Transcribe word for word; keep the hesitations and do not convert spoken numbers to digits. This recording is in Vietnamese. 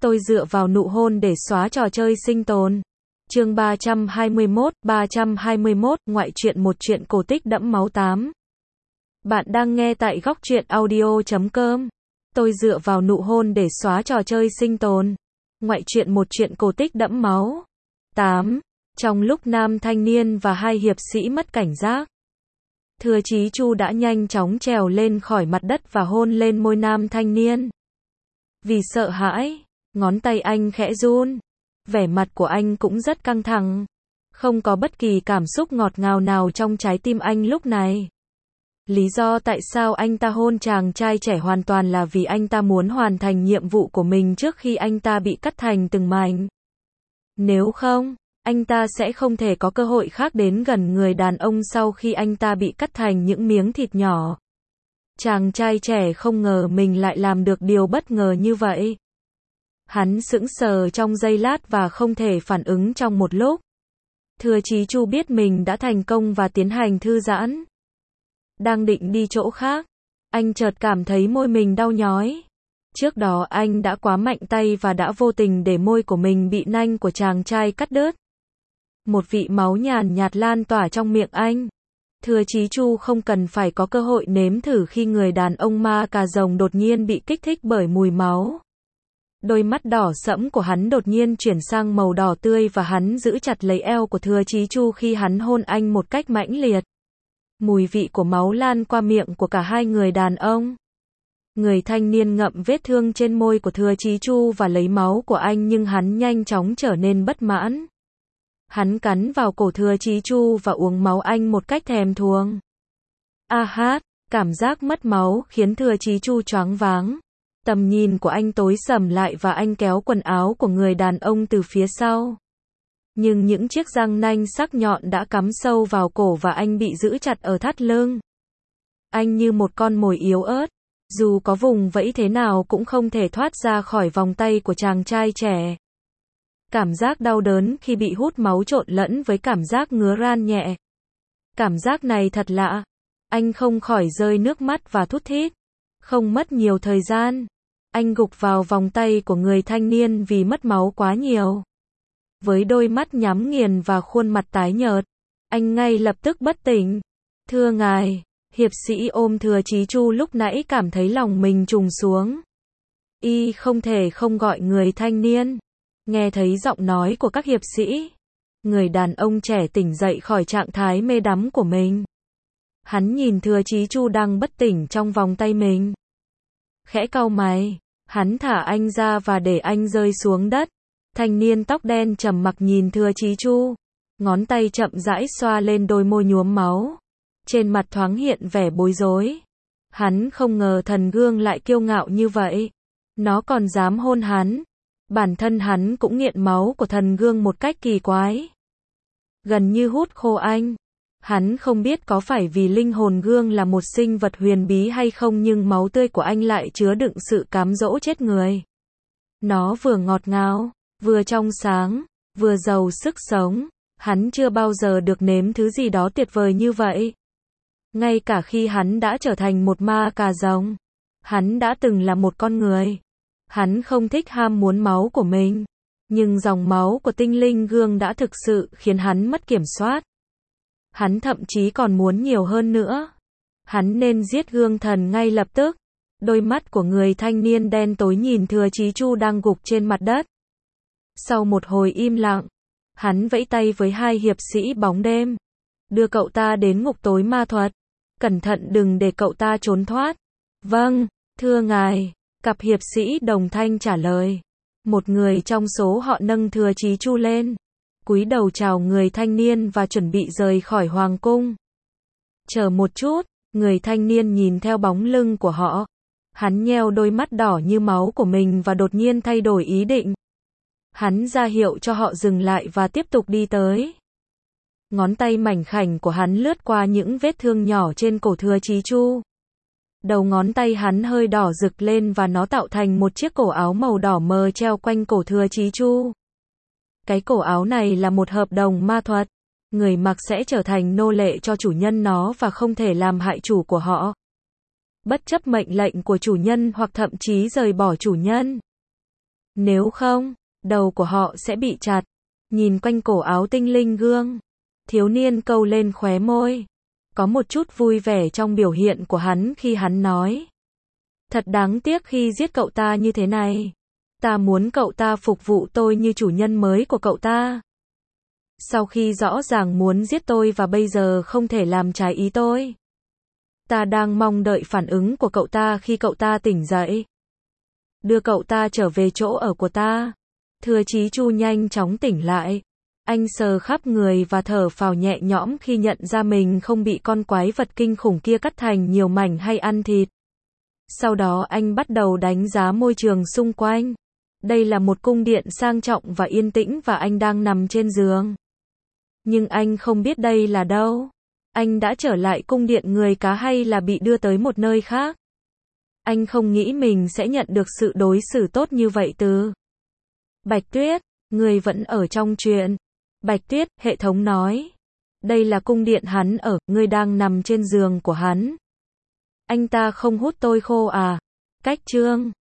Tôi dựa vào nụ hôn để xóa trò chơi sinh tồn. Chương ba trăm hai mươi mốt, ba trăm hai mươi mốt, ngoại truyện một truyện cổ tích đẫm máu tám. Bạn đang nghe tại góc truyện audio chấm com. Tôi dựa vào nụ hôn để xóa trò chơi sinh tồn. Ngoại truyện một truyện cổ tích đẫm máu tám. Trong lúc nam thanh niên và hai hiệp sĩ mất cảnh giác, Thừa Chí Chu đã nhanh chóng trèo lên khỏi mặt đất và hôn lên môi nam thanh niên. Vì sợ hãi, ngón tay anh khẽ run. Vẻ mặt của anh cũng rất căng thẳng. Không có bất kỳ cảm xúc ngọt ngào nào trong trái tim anh lúc này. Lý do tại sao anh ta hôn chàng trai trẻ hoàn toàn là vì anh ta muốn hoàn thành nhiệm vụ của mình trước khi anh ta bị cắt thành từng mảnh. Nếu không, anh ta sẽ không thể có cơ hội khác đến gần người đàn ông sau khi anh ta bị cắt thành những miếng thịt nhỏ. Chàng trai trẻ không ngờ mình lại làm được điều bất ngờ như vậy. Hắn sững sờ trong giây lát và không thể phản ứng trong một lúc. Thừa Chí Chu biết mình đã thành công và tiến hành thư giãn. Đang định đi chỗ khác, anh chợt cảm thấy môi mình đau nhói. Trước đó anh đã quá mạnh tay và đã vô tình để môi của mình bị nanh của chàng trai cắt đứt. Một vị máu nhàn nhạt lan tỏa trong miệng anh. Thừa Chí Chu không cần phải có cơ hội nếm thử khi người đàn ông ma cà rồng đột nhiên bị kích thích bởi mùi máu. Đôi mắt đỏ sẫm của hắn đột nhiên chuyển sang màu đỏ tươi và hắn giữ chặt lấy eo của Thừa Chí Chu khi hắn hôn anh một cách mãnh liệt. Mùi vị của máu lan qua miệng của cả hai người đàn ông. Người thanh niên ngậm vết thương trên môi của Thừa Chí Chu và lấy máu của anh nhưng hắn nhanh chóng trở nên bất mãn. Hắn cắn vào cổ Thừa Chí Chu và uống máu anh một cách thèm thuồng. A hát, cảm giác mất máu khiến Thừa Chí Chu choáng váng. Tầm nhìn của anh tối sầm lại và anh kéo quần áo của người đàn ông từ phía sau. Nhưng những chiếc răng nanh sắc nhọn đã cắm sâu vào cổ và anh bị giữ chặt ở thắt lưng. Anh như một con mồi yếu ớt, dù có vùng vẫy thế nào cũng không thể thoát ra khỏi vòng tay của chàng trai trẻ. Cảm giác đau đớn khi bị hút máu trộn lẫn với cảm giác ngứa ran nhẹ. Cảm giác này thật lạ. Anh không khỏi rơi nước mắt và thút thít. Không mất nhiều thời gian, anh gục vào vòng tay của người thanh niên vì mất máu quá nhiều. Với đôi mắt nhắm nghiền và khuôn mặt tái nhợt, anh ngay lập tức bất tỉnh. Thưa ngài, hiệp sĩ ôm Thừa Chí Chu lúc nãy cảm thấy lòng mình trùng xuống. Y không thể không gọi người thanh niên. Nghe thấy giọng nói của các hiệp sĩ, người đàn ông trẻ tỉnh dậy khỏi trạng thái mê đắm của mình. Hắn nhìn Thừa Chí Chu đang bất tỉnh trong vòng tay mình. Khẽ cau mày, hắn thả anh ra và để anh rơi xuống đất. Thanh niên tóc đen trầm mặc nhìn Thừa Chí Chu, ngón tay chậm rãi xoa lên đôi môi nhuốm máu. Trên mặt thoáng hiện vẻ bối rối. Hắn không ngờ thần gương lại kiêu ngạo như vậy. Nó còn dám hôn hắn. Bản thân hắn cũng nghiện máu của thần gương một cách kỳ quái. Gần như hút khô anh. Hắn không biết có phải vì linh hồn gương là một sinh vật huyền bí hay không nhưng máu tươi của anh lại chứa đựng sự cám dỗ chết người. Nó vừa ngọt ngào, vừa trong sáng, vừa giàu sức sống. Hắn chưa bao giờ được nếm thứ gì đó tuyệt vời như vậy. Ngay cả khi hắn đã trở thành một ma cà rồng, hắn đã từng là một con người. Hắn không thích ham muốn máu của mình. Nhưng dòng máu của tinh linh gương đã thực sự khiến hắn mất kiểm soát. Hắn thậm chí còn muốn nhiều hơn nữa. Hắn nên giết gương thần ngay lập tức. Đôi mắt của người thanh niên đen tối nhìn Thừa Chí Chu đang gục trên mặt đất. Sau một hồi im lặng, hắn vẫy tay với hai hiệp sĩ bóng đêm. Đưa cậu ta đến ngục tối ma thuật. Cẩn thận đừng để cậu ta trốn thoát. Vâng, thưa ngài, cặp hiệp sĩ đồng thanh trả lời. Một người trong số họ nâng Thừa Chí Chu lên, cúi đầu chào người thanh niên và chuẩn bị rời khỏi hoàng cung. Chờ một chút, người thanh niên nhìn theo bóng lưng của họ. Hắn nheo đôi mắt đỏ như máu của mình và đột nhiên thay đổi ý định. Hắn ra hiệu cho họ dừng lại và tiếp tục đi tới. Ngón tay mảnh khảnh của hắn lướt qua những vết thương nhỏ trên cổ Thừa Chí Chu. Đầu ngón tay hắn hơi đỏ rực lên và nó tạo thành một chiếc cổ áo màu đỏ mờ treo quanh cổ Thừa Chí Chu. Cái cổ áo này là một hợp đồng ma thuật. Người mặc sẽ trở thành nô lệ cho chủ nhân nó và không thể làm hại chủ của họ. Bất chấp mệnh lệnh của chủ nhân hoặc thậm chí rời bỏ chủ nhân. Nếu không, đầu của họ sẽ bị chặt. Nhìn quanh cổ áo tinh linh gương, thiếu niên câu lên khóe môi. Có một chút vui vẻ trong biểu hiện của hắn khi hắn nói. Thật đáng tiếc khi giết cậu ta như thế này. Ta muốn cậu ta phục vụ tôi như chủ nhân mới của cậu ta. Sau khi rõ ràng muốn giết tôi và bây giờ không thể làm trái ý tôi. Ta đang mong đợi phản ứng của cậu ta khi cậu ta tỉnh dậy. Đưa cậu ta trở về chỗ ở của ta. Thừa Chí Chu nhanh chóng tỉnh lại. Anh sờ khắp người và thở phào nhẹ nhõm khi nhận ra mình không bị con quái vật kinh khủng kia cắt thành nhiều mảnh hay ăn thịt. Sau đó anh bắt đầu đánh giá môi trường xung quanh. Đây là một cung điện sang trọng và yên tĩnh và anh đang nằm trên giường. Nhưng anh không biết đây là đâu. Anh đã trở lại cung điện người cá hay là bị đưa tới một nơi khác? Anh không nghĩ mình sẽ nhận được sự đối xử tốt như vậy từ Bạch Tuyết. Người vẫn ở trong chuyện. Bạch Tuyết, hệ thống nói. Đây là cung điện hắn ở, ngươi đang nằm trên giường của hắn. Anh ta không hút tôi khô à? Cách chương